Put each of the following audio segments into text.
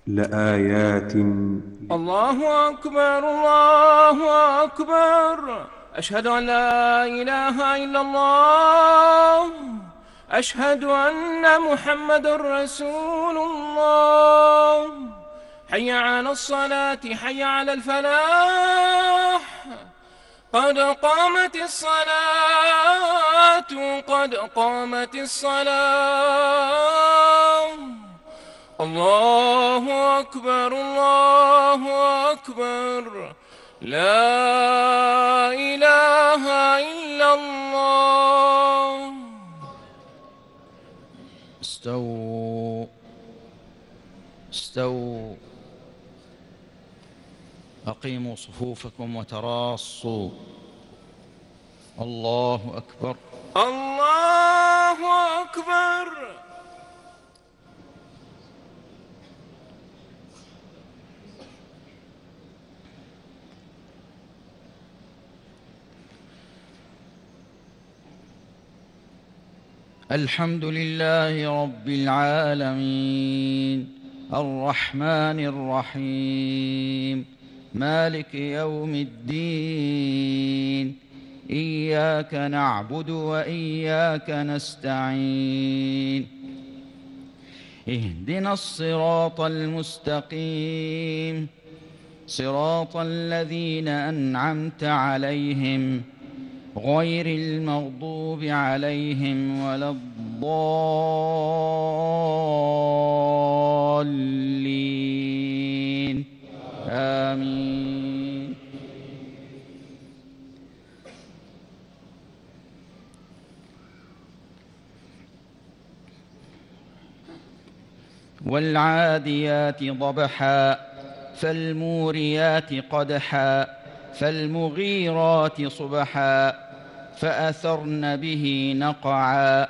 لآيات. الله أكبر الله أكبر. أشهد أن لا إله إلا الله. أشهد أن محمد رسول الله. حي على الصلاة حي على الفلاح. قد قامت الصلاة قد قامت الصلاة. الله أكبر الله أكبر. لا إله إلا الله. استووا استووا. أقيموا صفوفكم وتراصوا. الله أكبر. الله أكبر. الحمد لله رب العالمين الرحمن الرحيم مالك يوم الدين. إياك نعبد وإياك نستعين. اهدنا الصراط المستقيم صراط الذين أنعمت عليهم غير المغضوب عليهم ولا الضالين. آمين. والعاديات ضبحا فالموريات قدحا فالمغيرات صبحا فأثرن به نقعا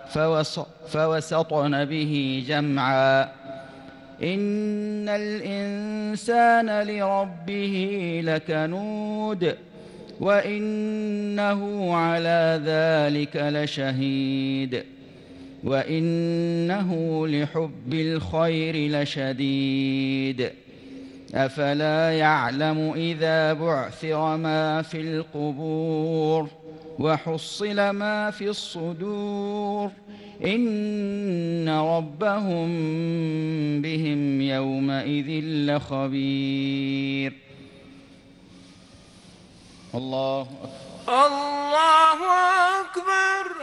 فوسطن به جمعا. إن الإنسان لربه لكنود وإنه على ذلك لشهيد وإنه لحب الخير لشديد. أفلا يعلم إذا بعثر ما في القبور وحصل ما في الصدور إن ربهم بهم يومئذ لخبير. الله أكبر. الله أكبر.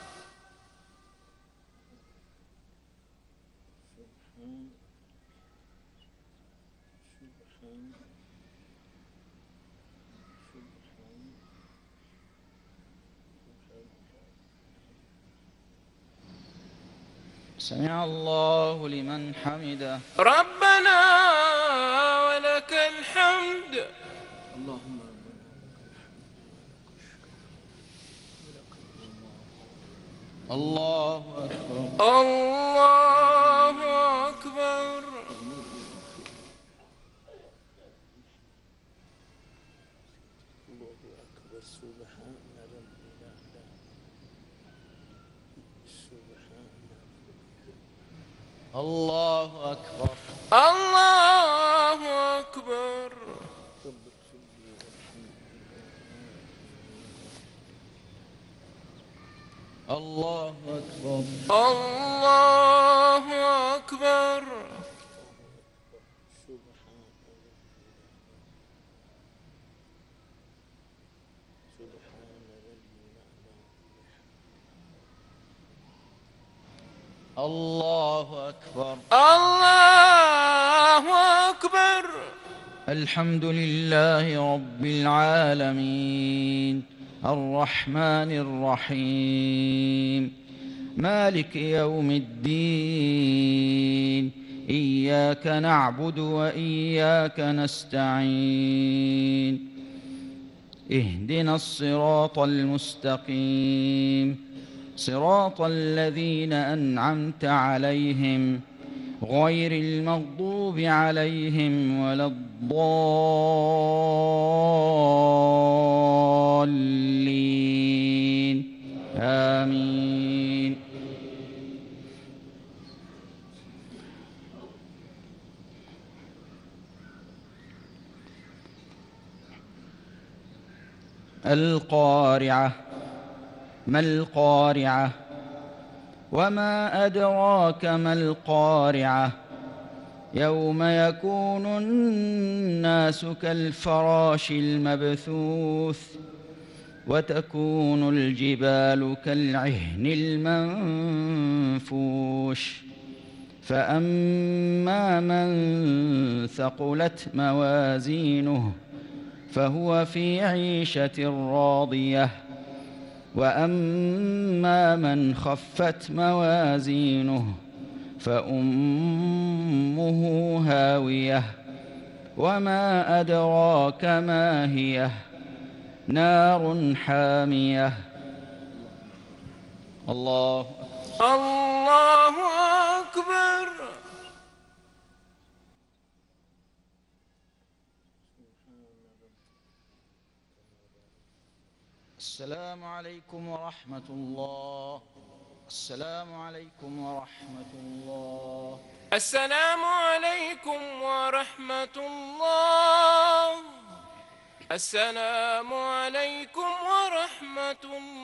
سمع الله لمن حمده. ربنا ولك الحمد. الله أكبر. الله أكبر. الله أكبر. الله أكبر. الله أكبر. الله أكبر. الله أكبر. الله أكبر. الحمد لله رب العالمين الرحمن الرحيم مالك يوم الدين. إياك نعبد وإياك نستعين. اهدنا الصراط المستقيم صراط الذين أنعمت عليهم غير المغضوب عليهم ولا الضالين. آمين. القارعة ما القارعة وما أدراك ما القارعة يوم يكون الناس كالفراش المبثوث وتكون الجبال كالعهن المنفوش فأما من ثقلت موازينه فهو في عيشة راضية وأما من خفت موازينه فأمه هاوية وما أدراك ما هي نار حامية. الله الله أكبر. السلام عليكم ورحمة الله. السلام عليكم ورحمة الله. السلام عليكم ورحمة الله. السلام عليكم ورحمة الله.